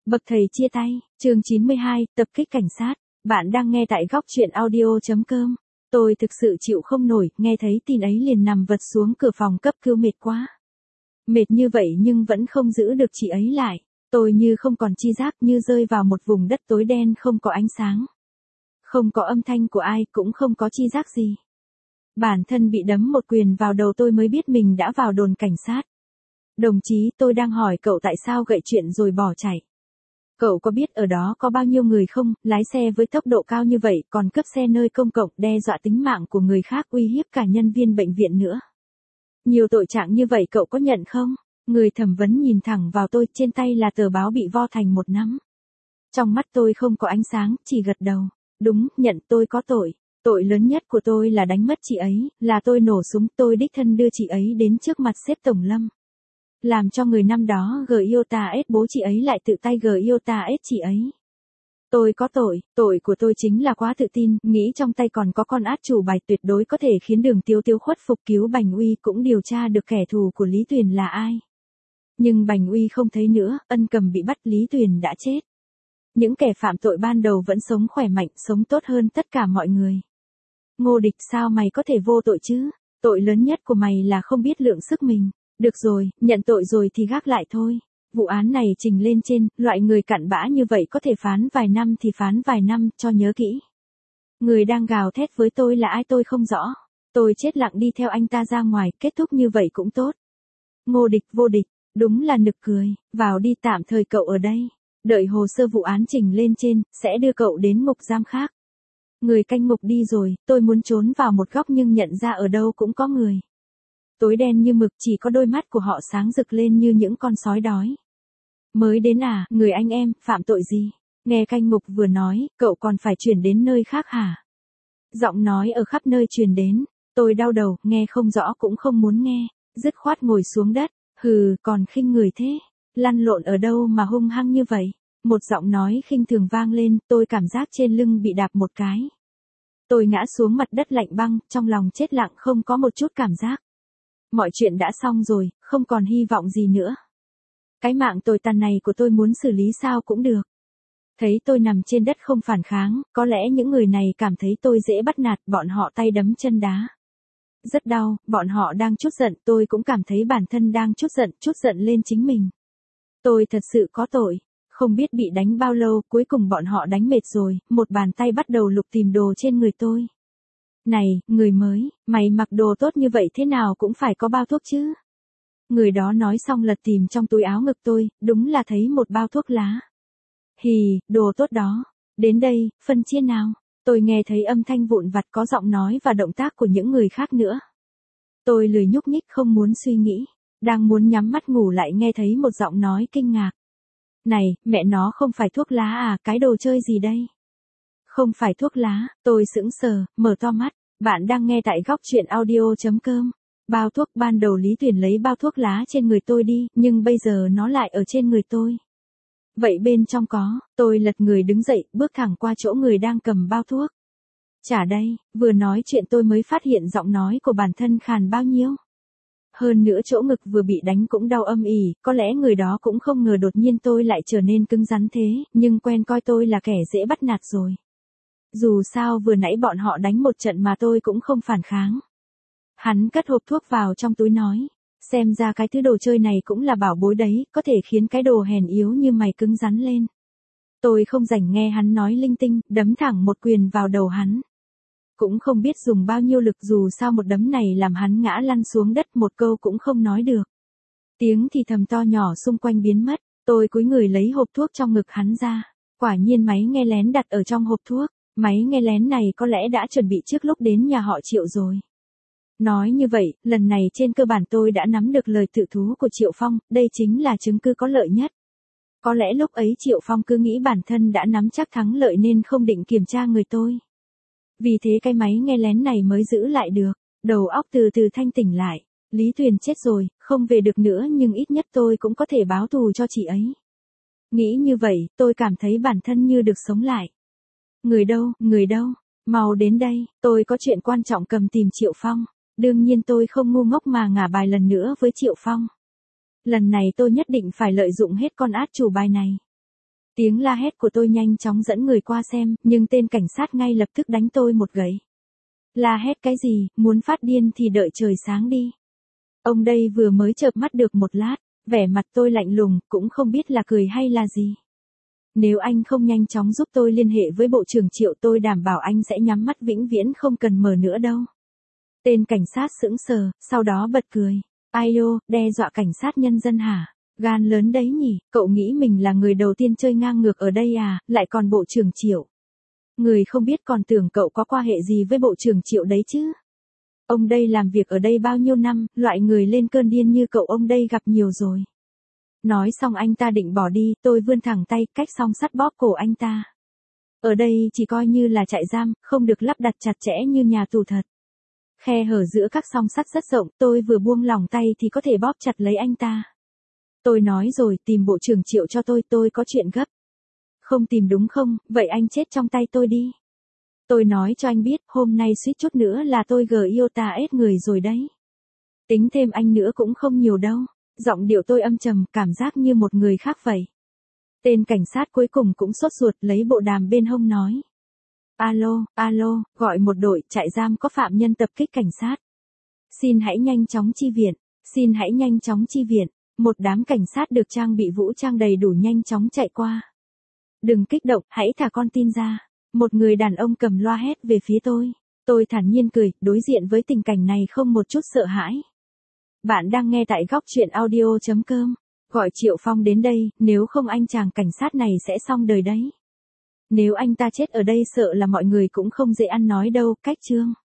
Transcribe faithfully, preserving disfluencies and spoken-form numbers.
Bậc thầy chia tay, chương chín mươi hai, tập kích cảnh sát. Bạn đang nghe tại góc truyện audio.com. Tôi thực sự chịu không nổi, nghe thấy tin ấy liền nằm vật xuống cửa phòng cấp cứu mệt quá. Mệt như vậy nhưng vẫn không giữ được chị ấy lại. Tôi như không còn chi giác, như rơi vào một vùng đất tối đen không có ánh sáng. Không có âm thanh của ai, cũng không có chi giác gì. Bản thân bị đấm một quyền vào đầu tôi mới biết mình đã vào đồn cảnh sát. Đồng chí, tôi đang hỏi cậu tại sao gậy chuyện rồi bỏ chạy. Cậu có biết ở đó có bao nhiêu người không, lái xe với tốc độ cao như vậy, còn cướp xe nơi công cộng, đe dọa tính mạng của người khác, uy hiếp cả nhân viên bệnh viện nữa. Nhiều tội trạng như vậy cậu có nhận không? Người thẩm vấn nhìn thẳng vào tôi, trên tay là tờ báo bị vo thành một nắm. Trong mắt tôi không có ánh sáng, chỉ gật đầu. Đúng, nhận, tôi có tội. Tội lớn nhất của tôi là đánh mất chị ấy, là tôi nổ súng, tôi đích thân đưa chị ấy đến trước mặt sếp Tổng Lâm. Làm cho người năm đó gờ i o tê a ét bố chị ấy lại tự tay gờ i o tê a ét chị ấy. Tôi có tội, tội của tôi chính là quá tự tin, nghĩ trong tay còn có con át chủ bài tuyệt đối có thể khiến Đường Tiêu Tiêu khuất phục, cứu Bành Uy, cũng điều tra được kẻ thù của Lý Tuyền là ai. Nhưng Bành Uy không thấy nữa, Ân Cầm bị bắt, Lý Tuyền đã chết. Những kẻ phạm tội ban đầu vẫn sống khỏe mạnh, sống tốt hơn tất cả mọi người. Ngô Địch, sao mày có thể vô tội chứ? Tội lớn nhất của mày là không biết lượng sức mình. Được rồi, nhận tội rồi thì gác lại thôi. Vụ án này trình lên trên, loại người cặn bã như vậy có thể phán vài năm thì phán vài năm, cho nhớ kỹ. Người đang gào thét với tôi là ai tôi không rõ. Tôi chết lặng đi theo anh ta ra ngoài, kết thúc như vậy cũng tốt. Ngô Địch, vô địch, đúng là nực cười, vào đi, tạm thời cậu ở đây. Đợi hồ sơ vụ án trình lên trên, sẽ đưa cậu đến ngục giam khác. Người canh ngục đi rồi, tôi muốn trốn vào một góc nhưng nhận ra ở đâu cũng có người. Tối đen như mực, chỉ có đôi mắt của họ sáng rực lên như những con sói đói. Mới đến à, người anh em, phạm tội gì? Nghe canh ngục vừa nói, cậu còn phải chuyển đến nơi khác hả? Giọng nói ở khắp nơi truyền đến, tôi đau đầu, nghe không rõ cũng không muốn nghe, dứt khoát ngồi xuống đất, hừ, còn khinh người thế, lăn lộn ở đâu mà hung hăng như vậy? Một giọng nói khinh thường vang lên, tôi cảm giác trên lưng bị đạp một cái. Tôi ngã xuống mặt đất lạnh băng, trong lòng chết lặng không có một chút cảm giác. Mọi chuyện đã xong rồi, không còn hy vọng gì nữa. Cái mạng tồi tàn này của tôi muốn xử lý sao cũng được. Thấy tôi nằm trên đất không phản kháng, có lẽ những người này cảm thấy tôi dễ bắt nạt, bọn họ tay đấm chân đá. Rất đau, bọn họ đang trút giận, tôi cũng cảm thấy bản thân đang trút giận, trút giận lên chính mình. Tôi thật sự có tội, không biết bị đánh bao lâu, cuối cùng bọn họ đánh mệt rồi, một bàn tay bắt đầu lục tìm đồ trên người tôi. Này, người mới, mày mặc đồ tốt như vậy thế nào cũng phải có bao thuốc chứ. Người đó nói xong lật tìm trong túi áo ngực tôi, đúng là thấy một bao thuốc lá. Hì, đồ tốt đó. Đến đây, phân chia nào. Tôi nghe thấy âm thanh vụn vặt, có giọng nói và động tác của những người khác nữa. Tôi lười nhúc nhích không muốn suy nghĩ. Đang muốn nhắm mắt ngủ lại nghe thấy một giọng nói kinh ngạc. Này, mẹ nó không phải thuốc lá à, cái đồ chơi gì đây? Không phải thuốc lá, tôi sững sờ, mở to mắt. Bạn đang nghe tại góc truyện audio.com. Bao thuốc, ban đầu Lý Tuyền lấy bao thuốc lá trên người tôi đi, nhưng bây giờ nó lại ở trên người tôi. Vậy bên trong có, tôi lật người đứng dậy, bước thẳng qua chỗ người đang cầm bao thuốc. Chả đây, vừa nói chuyện tôi mới phát hiện giọng nói của bản thân khàn bao nhiêu. Hơn nữa chỗ ngực vừa bị đánh cũng đau âm ỉ, có lẽ người đó cũng không ngờ đột nhiên tôi lại trở nên cứng rắn thế, nhưng quen coi tôi là kẻ dễ bắt nạt rồi. Dù sao vừa nãy bọn họ đánh một trận mà tôi cũng không phản kháng. Hắn cất hộp thuốc vào trong túi nói, xem ra cái thứ đồ chơi này cũng là bảo bối đấy, có thể khiến cái đồ hèn yếu như mày cứng rắn lên. Tôi không rảnh nghe hắn nói linh tinh, đấm thẳng một quyền vào đầu hắn. Cũng không biết dùng bao nhiêu lực, dù sao một đấm này làm hắn ngã lăn xuống đất, một câu cũng không nói được. Tiếng thì thầm to nhỏ xung quanh biến mất, tôi cúi người lấy hộp thuốc trong ngực hắn ra. Quả nhiên máy nghe lén đặt ở trong hộp thuốc, máy nghe lén này có lẽ đã chuẩn bị trước lúc đến nhà họ Triệu rồi. Nói như vậy, lần này trên cơ bản tôi đã nắm được lời tự thú của Triệu Phong, đây chính là chứng cứ có lợi nhất. Có lẽ lúc ấy Triệu Phong cứ nghĩ bản thân đã nắm chắc thắng lợi nên không định kiểm tra người tôi. Vì thế cái máy nghe lén này mới giữ lại được, đầu óc từ từ thanh tỉnh lại. Lý Tuyền chết rồi, không về được nữa nhưng ít nhất tôi cũng có thể báo thù cho chị ấy. Nghĩ như vậy, tôi cảm thấy bản thân như được sống lại. Người đâu, người đâu, mau đến đây, tôi có chuyện quan trọng cầm tìm Triệu Phong. Đương nhiên tôi không ngu ngốc mà ngả bài lần nữa với Triệu Phong. Lần này tôi nhất định phải lợi dụng hết con át chủ bài này. Tiếng la hét của tôi nhanh chóng dẫn người qua xem, nhưng tên cảnh sát ngay lập tức đánh tôi một gậy. La hét cái gì, muốn phát điên thì đợi trời sáng đi. Ông đây vừa mới chợp mắt được một lát, vẻ mặt tôi lạnh lùng, cũng không biết là cười hay là gì. Nếu anh không nhanh chóng giúp tôi liên hệ với Bộ trưởng Triệu, tôi đảm bảo anh sẽ nhắm mắt vĩnh viễn không cần mở nữa đâu. Tên cảnh sát sững sờ, sau đó bật cười. Ai ô, đe dọa cảnh sát nhân dân hả? Gan lớn đấy nhỉ, cậu nghĩ mình là người đầu tiên chơi ngang ngược ở đây à, lại còn Bộ trưởng Triệu. Người không biết còn tưởng cậu có quan hệ gì với Bộ trưởng Triệu đấy chứ. Ông đây làm việc ở đây bao nhiêu năm, loại người lên cơn điên như cậu ông đây gặp nhiều rồi. Nói xong anh ta định bỏ đi, tôi vươn thẳng tay, cách song sắt bóp cổ anh ta. Ở đây chỉ coi như là trại giam, không được lắp đặt chặt chẽ như nhà tù thật. Khe hở giữa các song sắt rất rộng, tôi vừa buông lỏng tay thì có thể bóp chặt lấy anh ta. Tôi nói rồi, tìm Bộ trưởng Triệu cho tôi, tôi có chuyện gấp. Không tìm đúng không, vậy anh chết trong tay tôi đi. Tôi nói cho anh biết, hôm nay suýt chút nữa là tôi gờ yêu ta ết người rồi đấy. Tính thêm anh nữa cũng không nhiều đâu. Giọng điệu tôi âm trầm, cảm giác như một người khác vậy. Tên cảnh sát cuối cùng cũng sốt ruột, lấy bộ đàm bên hông nói. Alo, alo, gọi một đội, trại giam có phạm nhân tập kích cảnh sát. Xin hãy nhanh chóng chi viện, xin hãy nhanh chóng chi viện. Một đám cảnh sát được trang bị vũ trang đầy đủ nhanh chóng chạy qua. Đừng kích động, hãy thả con tin ra. Một người đàn ông cầm loa hét về phía tôi. Tôi thản nhiên cười, đối diện với tình cảnh này không một chút sợ hãi. Bạn đang nghe tại góc truyện audio chấm com. Gọi Triệu Phong đến đây, nếu không anh chàng cảnh sát này sẽ xong đời đấy. Nếu anh ta chết ở đây sợ là mọi người cũng không dễ ăn nói đâu, cách chương.